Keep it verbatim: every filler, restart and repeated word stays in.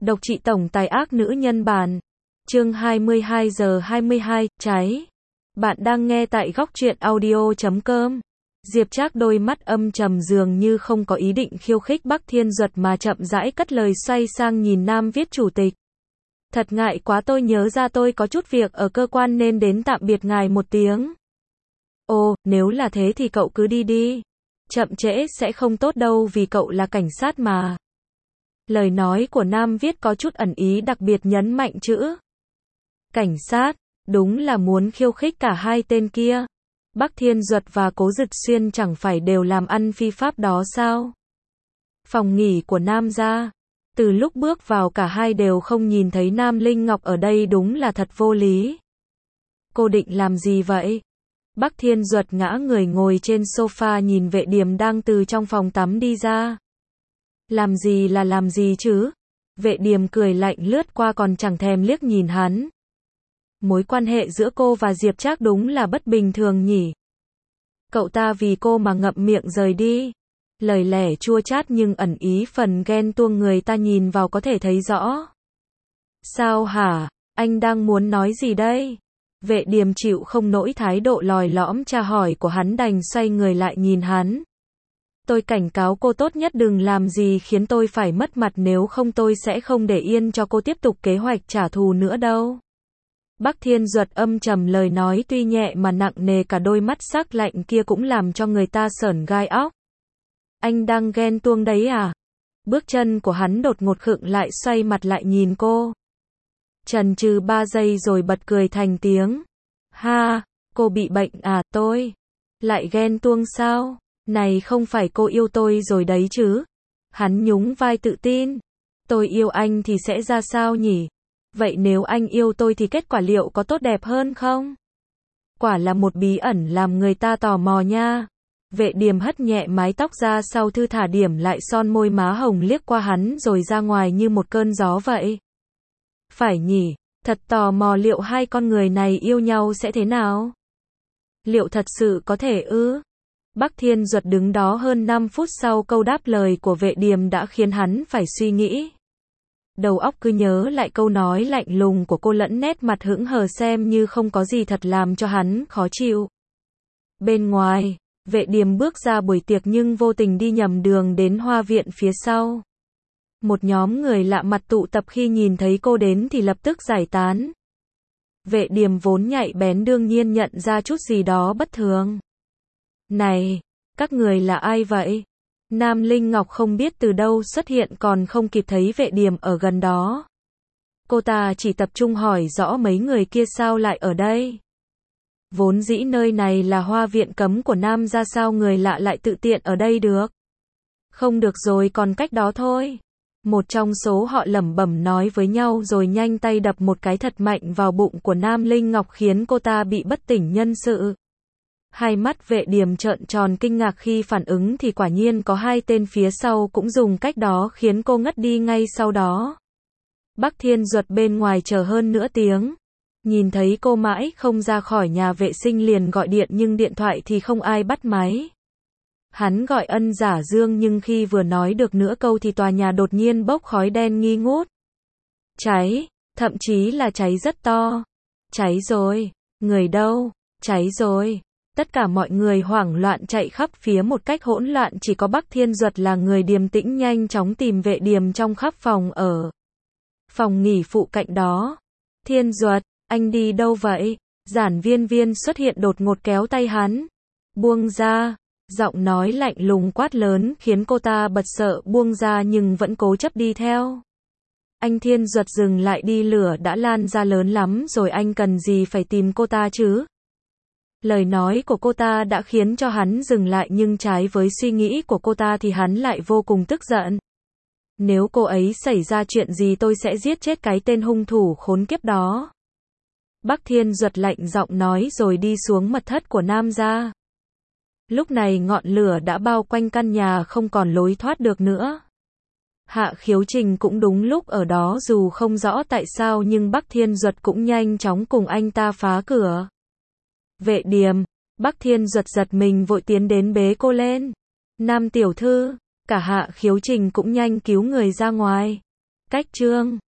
Độc trị tổng tài ác nữ nhân bản. Chương hai mươi hai giờ hai mươi hai, cháy. Bạn đang nghe tại góc truyện audio chấm com. Diệp Trác đôi mắt âm trầm dường như không có ý định khiêu khích Bắc Thiên Duật mà chậm rãi cất lời xoay sang nhìn Nam Viết chủ tịch. Thật ngại quá, tôi nhớ ra tôi có chút việc ở cơ quan nên đến tạm biệt ngài một tiếng. Ồ, nếu là thế thì cậu cứ đi đi. Chậm trễ sẽ không tốt đâu vì cậu là cảnh sát mà. Lời nói của Nam Viết có chút ẩn ý, đặc biệt nhấn mạnh chữ cảnh sát, đúng là muốn khiêu khích cả hai tên kia. Bắc Thiên Duật và Cố Dực Xuyên chẳng phải đều làm ăn phi pháp đó sao? Phòng nghỉ của Nam gia. Từ lúc bước vào cả hai đều không nhìn thấy Nam Linh Ngọc ở đây, đúng là thật vô lý. Cô định làm gì vậy? Bắc Thiên Duật ngã người ngồi trên sofa nhìn Vệ Điềm đang từ trong phòng tắm đi ra. Làm gì là làm gì chứ? Vệ Điềm cười lạnh lướt qua còn chẳng thèm liếc nhìn hắn. Mối quan hệ giữa cô và Diệp Trác đúng là bất bình thường nhỉ. Cậu ta vì cô mà ngậm miệng rời đi. Lời lẽ chua chát nhưng ẩn ý phần ghen tuông, người ta nhìn vào có thể thấy rõ. Sao hả? Anh đang muốn nói gì đây? Vệ Điềm chịu không nổi thái độ lòi lõm tra hỏi của hắn, đành xoay người lại nhìn hắn. Tôi cảnh cáo cô tốt nhất đừng làm gì khiến tôi phải mất mặt, nếu không tôi sẽ không để yên cho cô tiếp tục kế hoạch trả thù nữa đâu. Bắc Thiên Duật âm trầm, lời nói tuy nhẹ mà nặng nề, cả đôi mắt sắc lạnh kia cũng làm cho người ta sởn gai óc. Anh đang ghen tuông đấy à? Bước chân của hắn đột ngột khựng lại, xoay mặt lại nhìn cô. Chần chừ ba giây rồi bật cười thành tiếng. Ha, cô bị bệnh à? Tôi lại ghen tuông sao? Này, không phải cô yêu tôi rồi đấy chứ? Hắn nhún vai tự tin. Tôi yêu anh thì sẽ ra sao nhỉ? Vậy nếu anh yêu tôi thì kết quả liệu có tốt đẹp hơn không? Quả là một bí ẩn làm người ta tò mò nha. Vệ Điềm hất nhẹ mái tóc ra sau, thư thả điểm lại son môi má hồng, liếc qua hắn rồi ra ngoài như một cơn gió vậy. Phải nhỉ, thật tò mò liệu hai con người này yêu nhau sẽ thế nào? Liệu thật sự có thể ư? Bắc Thiên Duật đứng đó hơn năm phút sau câu đáp lời của Vệ Điềm đã khiến hắn phải suy nghĩ. Đầu óc cứ nhớ lại câu nói lạnh lùng của cô lẫn nét mặt hững hờ xem như không có gì, thật làm cho hắn khó chịu. Bên ngoài, Vệ Điềm bước ra buổi tiệc nhưng vô tình đi nhầm đường đến hoa viện phía sau. Một nhóm người lạ mặt tụ tập, khi nhìn thấy cô đến thì lập tức giải tán. Vệ Điềm vốn nhạy bén đương nhiên nhận ra chút gì đó bất thường. Này, các người là ai vậy? Nam Linh Ngọc không biết từ đâu xuất hiện, còn không kịp thấy Vệ Điềm ở gần đó. Cô ta chỉ tập trung hỏi rõ mấy người kia sao lại ở đây. Vốn dĩ nơi này là hoa viện cấm của Nam gia, sao người lạ lại tự tiện ở đây được? Không được rồi, còn cách đó thôi. Một trong số họ lẩm bẩm nói với nhau rồi nhanh tay đập một cái thật mạnh vào bụng của Nam Linh Ngọc khiến cô ta bị bất tỉnh nhân sự. Hai mắt Vệ Điềm trợn tròn kinh ngạc, khi phản ứng thì quả nhiên có hai tên phía sau cũng dùng cách đó khiến cô ngất đi ngay sau đó. Bắc Thiên Duật bên ngoài chờ hơn nửa tiếng. Nhìn thấy cô mãi không ra khỏi nhà vệ sinh liền gọi điện nhưng điện thoại thì không ai bắt máy. Hắn gọi ân giả dương nhưng khi vừa nói được nửa câu thì tòa nhà đột nhiên bốc khói đen nghi ngút. Cháy, thậm chí là cháy rất to. Cháy rồi, người đâu? Cháy rồi. Tất cả mọi người hoảng loạn chạy khắp phía một cách hỗn loạn, chỉ có Bắc Thiên Duật là người điềm tĩnh nhanh chóng tìm Vệ Điềm trong khắp phòng ở phòng nghỉ phụ cạnh đó. Thiên Duật, anh đi đâu vậy? Giản Viên Viên xuất hiện đột ngột kéo tay hắn. Buông ra. Giọng nói lạnh lùng quát lớn khiến cô ta bật sợ, buông ra nhưng vẫn cố chấp đi theo. Anh Thiên Duật dừng lại đi, lửa đã lan ra lớn lắm rồi, anh cần gì phải tìm cô ta chứ? Lời nói của cô ta đã khiến cho hắn dừng lại, nhưng trái với suy nghĩ của cô ta thì hắn lại vô cùng tức giận. Nếu cô ấy xảy ra chuyện gì tôi sẽ giết chết cái tên hung thủ khốn kiếp đó. Bắc Thiên Duật lạnh giọng nói rồi đi xuống mật thất của Nam gia. Lúc này ngọn lửa đã bao quanh căn nhà, không còn lối thoát được nữa. Hạ Khiếu Trình cũng đúng lúc ở đó, dù không rõ tại sao nhưng Bắc Thiên Duật cũng nhanh chóng cùng anh ta phá cửa. Vệ Điềm, Bắc Thiên Duật giật mình vội tiến đến bế cô lên. Nam tiểu thư, cả Hạ Khiếu Trình cũng nhanh cứu người ra ngoài. cách chương